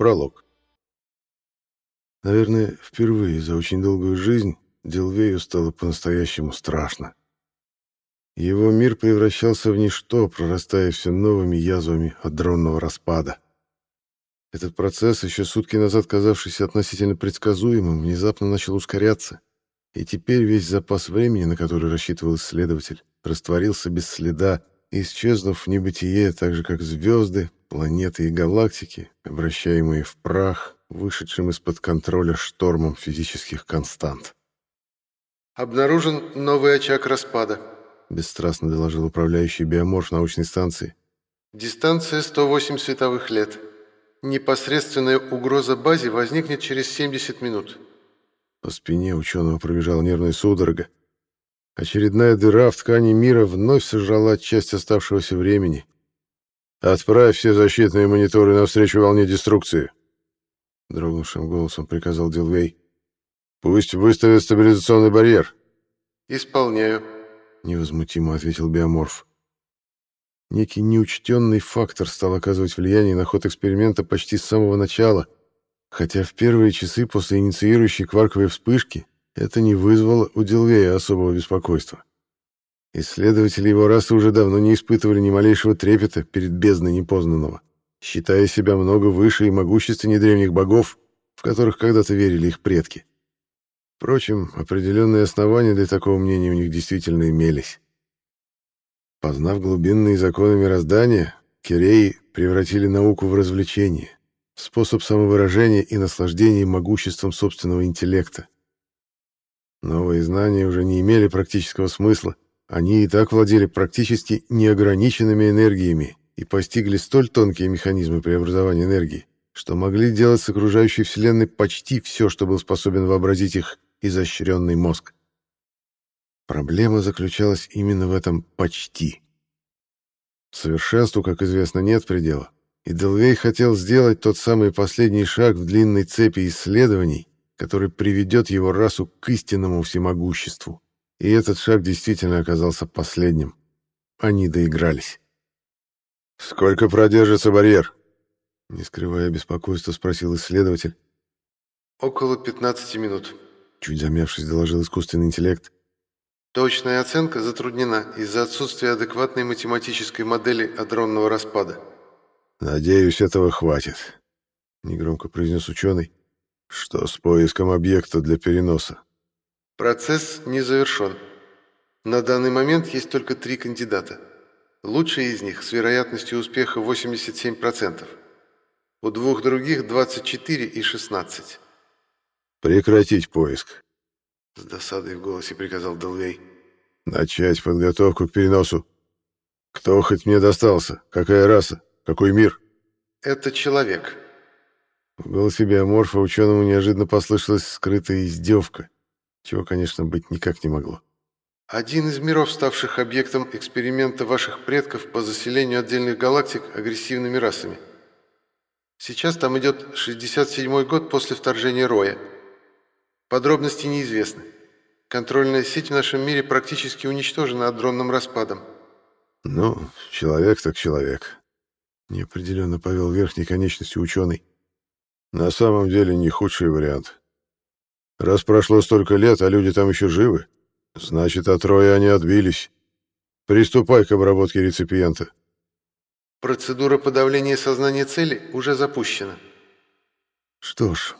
Пролог. Наверное, впервые за очень долгую жизнь Делвею стало по-настоящему страшно. Его мир превращался в ничто, прорастая все новыми язвами адронного распада. Этот процесс, еще сутки назад казавшийся относительно предсказуемым, внезапно начал ускоряться, и теперь весь запас времени, на который рассчитывал исследователь, растворился без следа, исчезнув в небытие, так же как звезды, планеты и галактики, обращаемые в прах, вышедшим из-под контроля штормом физических констант. «Обнаружен новый очаг распада», — бесстрастно доложил управляющий биоморф научной станции. «Дистанция 108 световых лет. Непосредственная угроза базе возникнет через 70 минут». По спине ученого пробежала нервная судорога. Очередная дыра в ткани мира вновь сожрала часть оставшегося времени. «Отправь все защитные мониторы навстречу волне деструкции», — дрогнувшим голосом приказал Дилвей. «Пусть выставят стабилизационный барьер». «Исполняю», — невозмутимо ответил биоморф. Некий неучтенный фактор стал оказывать влияние на ход эксперимента почти с самого начала, хотя в первые часы после инициирующей кварковой вспышки это не вызвало у Дилвея особого беспокойства. Исследователи его расы уже давно не испытывали ни малейшего трепета перед бездной непознанного, считая себя много выше и могущественнее древних богов, в которых когда-то верили их предки. Впрочем, определенные основания для такого мнения у них действительно имелись. Познав глубинные законы мироздания, Киреи превратили науку в развлечение, в способ самовыражения и наслаждения могуществом собственного интеллекта. Новые знания уже не имели практического смысла, они и так владели практически неограниченными энергиями и постигли столь тонкие механизмы преобразования энергии, что могли делать с окружающей Вселенной почти все, что был способен вообразить их изощренный мозг. Проблема заключалась именно в этом «почти». Совершенству, как известно, нет предела, и Делвей хотел сделать тот самый последний шаг в длинной цепи исследований, который приведет его расу к истинному всемогуществу. И этот шаг действительно оказался последним. Они доигрались. «Сколько продержится барьер?» Не скрывая беспокойства, спросил исследователь. «Около 15 минут», — чуть замявшись, доложил искусственный интеллект. «Точная оценка затруднена из-за отсутствия адекватной математической модели адронного распада». «Надеюсь, этого хватит», — негромко произнес ученый. «Что с поиском объекта для переноса?» «Процесс не завершен. На данный момент есть только 3 кандидата. Лучший из них с вероятностью успеха 87%. У 2 других 24 и 16. «Прекратить поиск», — с досадой в голосе приказал Делвей. «Начать подготовку к переносу. Кто хоть мне достался? Какая раса? Какой мир?» «Это человек». В голосе биоморфа ученому неожиданно послышалась скрытая издевка, чего, конечно, быть никак не могло. «Один из миров, ставших объектом эксперимента ваших предков по заселению отдельных галактик агрессивными расами. Сейчас там идет 67-й год после вторжения Роя. Подробности неизвестны. Контрольная сеть в нашем мире практически уничтожена адронным распадом». «Ну, человек так человек», — неопределенно повел верхней конечностью ученый. «На самом деле не худший вариант. Раз прошло столько лет, а люди там еще живы, значит, от Роя они отбились. Приступай к обработке реципиента». «Процедура подавления сознания цели уже запущена». Что ж,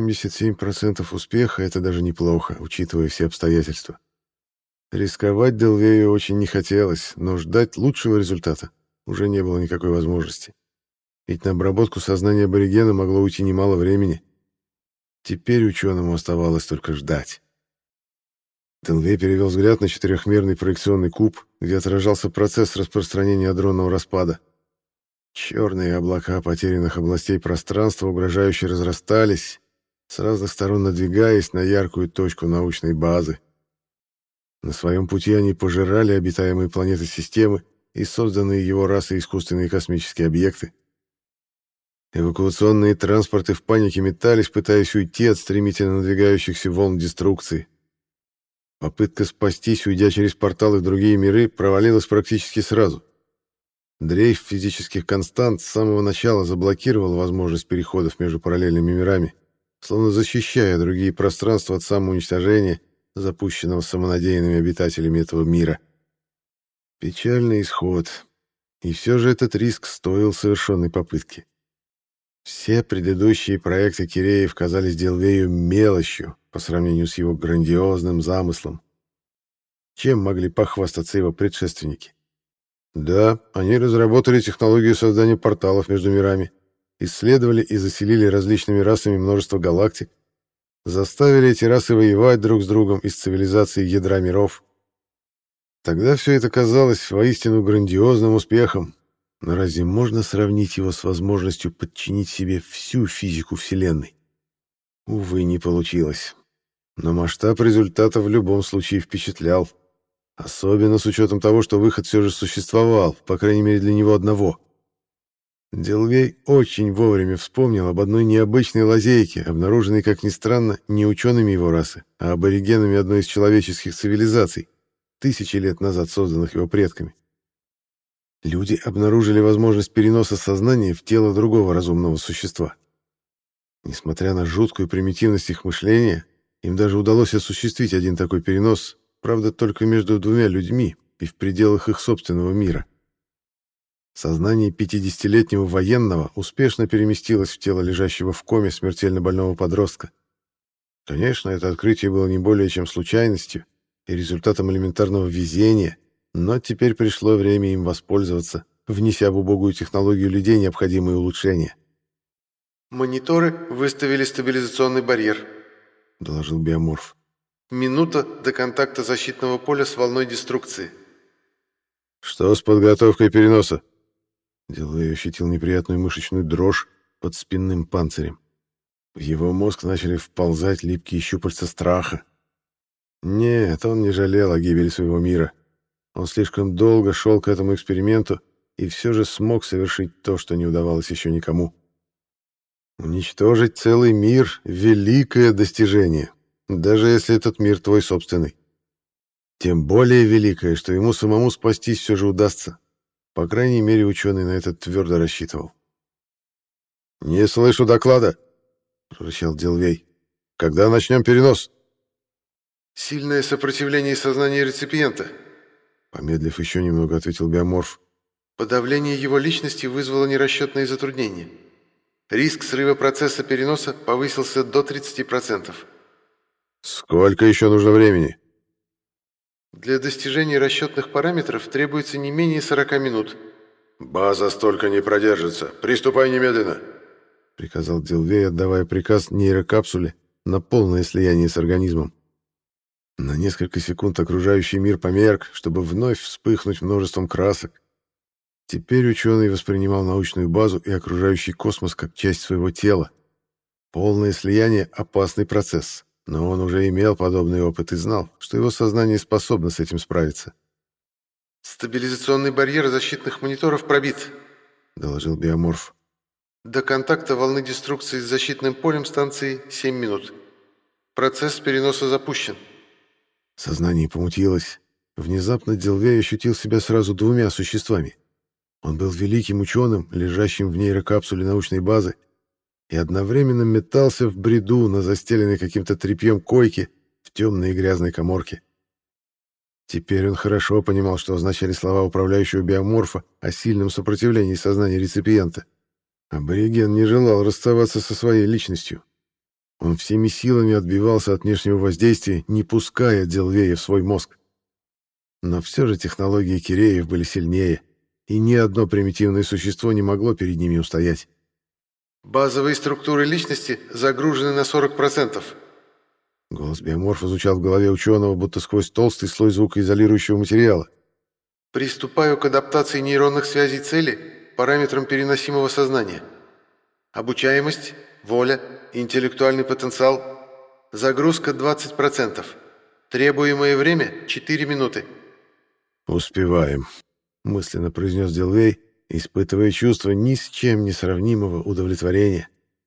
87% успеха — это даже неплохо, учитывая все обстоятельства. Рисковать Делвею очень не хотелось, но ждать лучшего результата уже не было никакой возможности. Ведь на обработку сознания аборигена могло уйти немало времени. Теперь ученому оставалось только ждать. Делвей перевел взгляд на четырехмерный проекционный куб, где отражался процесс распространения адронного распада. Черные облака потерянных областей пространства угрожающе разрастались, с разных сторон надвигаясь на яркую точку научной базы. На своем пути они пожирали обитаемые планеты системы и созданные его расой искусственные космические объекты. Эвакуационные транспорты в панике метались, пытаясь уйти от стремительно надвигающихся волн деструкции. Попытка спастись, уйдя через порталы в другие миры, провалилась практически сразу. Дрейф физических констант с самого начала заблокировал возможность переходов между параллельными мирами, словно защищая другие пространства от самоуничтожения, запущенного самонадеянными обитателями этого мира. Печальный исход. И все же этот риск стоил совершенной попытки. Все предыдущие проекты Киреев казались Делвею мелочью по сравнению с его грандиозным замыслом. Чем могли похвастаться его предшественники? Да, они разработали технологию создания порталов между мирами, исследовали и заселили различными расами множество галактик, заставили эти расы воевать друг с другом из цивилизации ядра миров. Тогда все это казалось воистину грандиозным успехом, но разве можно сравнить его с возможностью подчинить себе всю физику Вселенной? Увы, не получилось. Но масштаб результата в любом случае впечатлял. Особенно с учетом того, что выход все же существовал, по крайней мере для него одного. Делвей очень вовремя вспомнил об одной необычной лазейке, обнаруженной, как ни странно, не учеными его расы, а аборигенами одной из человеческих цивилизаций, тысячи лет назад созданных его предками. Люди обнаружили возможность переноса сознания в тело другого разумного существа. Несмотря на жуткую примитивность их мышления, им даже удалось осуществить один такой перенос, правда, только между двумя людьми и в пределах их собственного мира. Сознание 50-летнего военного успешно переместилось в тело лежащего в коме смертельно больного подростка. Конечно, это открытие было не более чем случайностью и результатом элементарного везения, но теперь пришло время им воспользоваться, внеся в убогую технологию людей необходимые улучшения. «Мониторы выставили стабилизационный барьер», — доложил биоморф. «Минута до контакта защитного поля с волной деструкции». «Что с подготовкой переноса?» Делвей ощутил неприятную мышечную дрожь под спинным панцирем. В его мозг начали вползать липкие щупальца страха. Нет, он не жалел о гибели своего мира. Он слишком долго шел к этому эксперименту и все же смог совершить то, что не удавалось еще никому. Уничтожить целый мир — великое достижение, даже если этот мир твой собственный. Тем более великое, что ему самому спастись все же удастся. По крайней мере, ученый на это твердо рассчитывал. «Не слышу доклада», — прорычал Делвей. «Когда начнем перенос?» «Сильное сопротивление сознания реципиента», — помедлив еще немного, ответил биоморф. «Подавление его личности вызвало нерасчетные затруднения. Риск срыва процесса переноса повысился до 30%. «Сколько еще нужно времени?» «Для достижения расчетных параметров требуется не менее 40 минут». «База столько не продержится. Приступай немедленно», — приказал Делвей, отдавая приказ нейрокапсуле на полное слияние с организмом. На несколько секунд окружающий мир померк, чтобы вновь вспыхнуть множеством красок. Теперь ученый воспринимал научную базу и окружающий космос как часть своего тела. Полное слияние — опасный процесс, но он уже имел подобный опыт и знал, что его сознание способно с этим справиться. «Стабилизационный барьер защитных мониторов пробит», — доложил биоморф. «До контакта волны деструкции с защитным полем станции 7 минут. Процесс переноса запущен». Сознание помутилось. Внезапно Делвей ощутил себя сразу двумя существами. Он был великим ученым, лежащим в нейрокапсуле научной базы, и одновременно метался в бреду на застеленной каким-то тряпьем койке в темной и грязной каморке. Теперь он хорошо понимал, что означали слова управляющего биоморфа о сильном сопротивлении сознания реципиента. Абориген не желал расставаться со своей личностью. Он всеми силами отбивался от внешнего воздействия, не пуская Делвея в свой мозг. Но все же технологии Киреев были сильнее, и ни одно примитивное существо не могло перед ними устоять. «Базовые структуры личности загружены на 40%. Голос биоморфа звучал в голове ученого, будто сквозь толстый слой звукоизолирующего материала. «Приступаю к адаптации нейронных связей цели параметрам переносимого сознания. Обучаемость, воля, интеллектуальный потенциал. Загрузка 20%. Требуемое время 4 минуты». «Успеваем», — мысленно произнес Делвей, испытывая чувство ни с чем не сравнимого удовлетворения.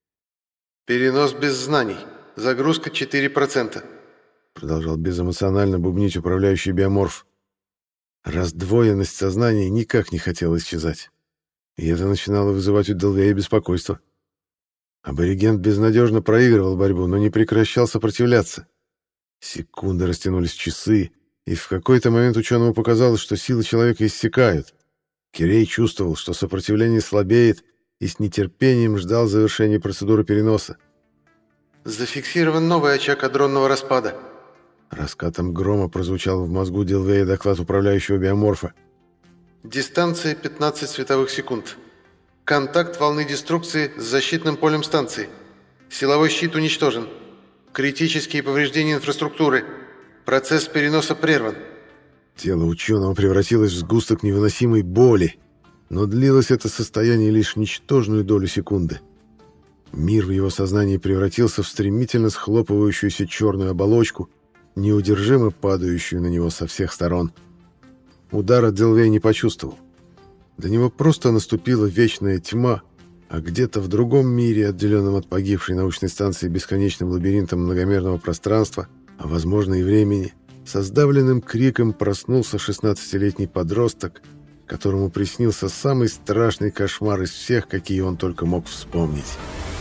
«Перенос без знаний. Загрузка 4%. Продолжал безэмоционально бубнить управляющий биоморф. Раздвоенность сознания никак не хотела исчезать. И это начинало вызывать у Делвея беспокойство. Аборигент безнадежно проигрывал борьбу, но не прекращал сопротивляться. Секунды растянулись в часы, и в какой-то момент ученому показалось, что силы человека иссякают. Кирей чувствовал, что сопротивление слабеет, и с нетерпением ждал завершения процедуры переноса. «Зафиксирован новый очаг адронного распада». Раскатом грома прозвучал в мозгу Делвея доклад управляющего биоморфа. «Дистанция 15 световых секунд. Контакт волны деструкции с защитным полем станции. Силовой щит уничтожен. Критические повреждения инфраструктуры. Процесс переноса прерван». Тело ученого превратилось в сгусток невыносимой боли, но длилось это состояние лишь ничтожную долю секунды. Мир в его сознании превратился в стремительно схлопывающуюся черную оболочку, неудержимо падающую на него со всех сторон. Удара Делвей не почувствовал. Для него просто наступила вечная тьма, а где-то в другом мире, отделенном от погибшей научной станции бесконечным лабиринтом многомерного пространства, а возможно и времени, со сдавленным криком проснулся 16-летний подросток, которому приснился самый страшный кошмар из всех, какие он только мог вспомнить.